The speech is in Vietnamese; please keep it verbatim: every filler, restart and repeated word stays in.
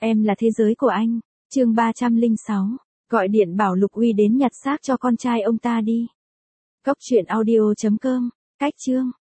Em là thế giới của anh. Chương ba trăm lẻ sáu. Gọi điện bảo Lục Uy đến nhặt xác cho con trai ông ta đi. Cốc truyện audio chấm com. Cách chương.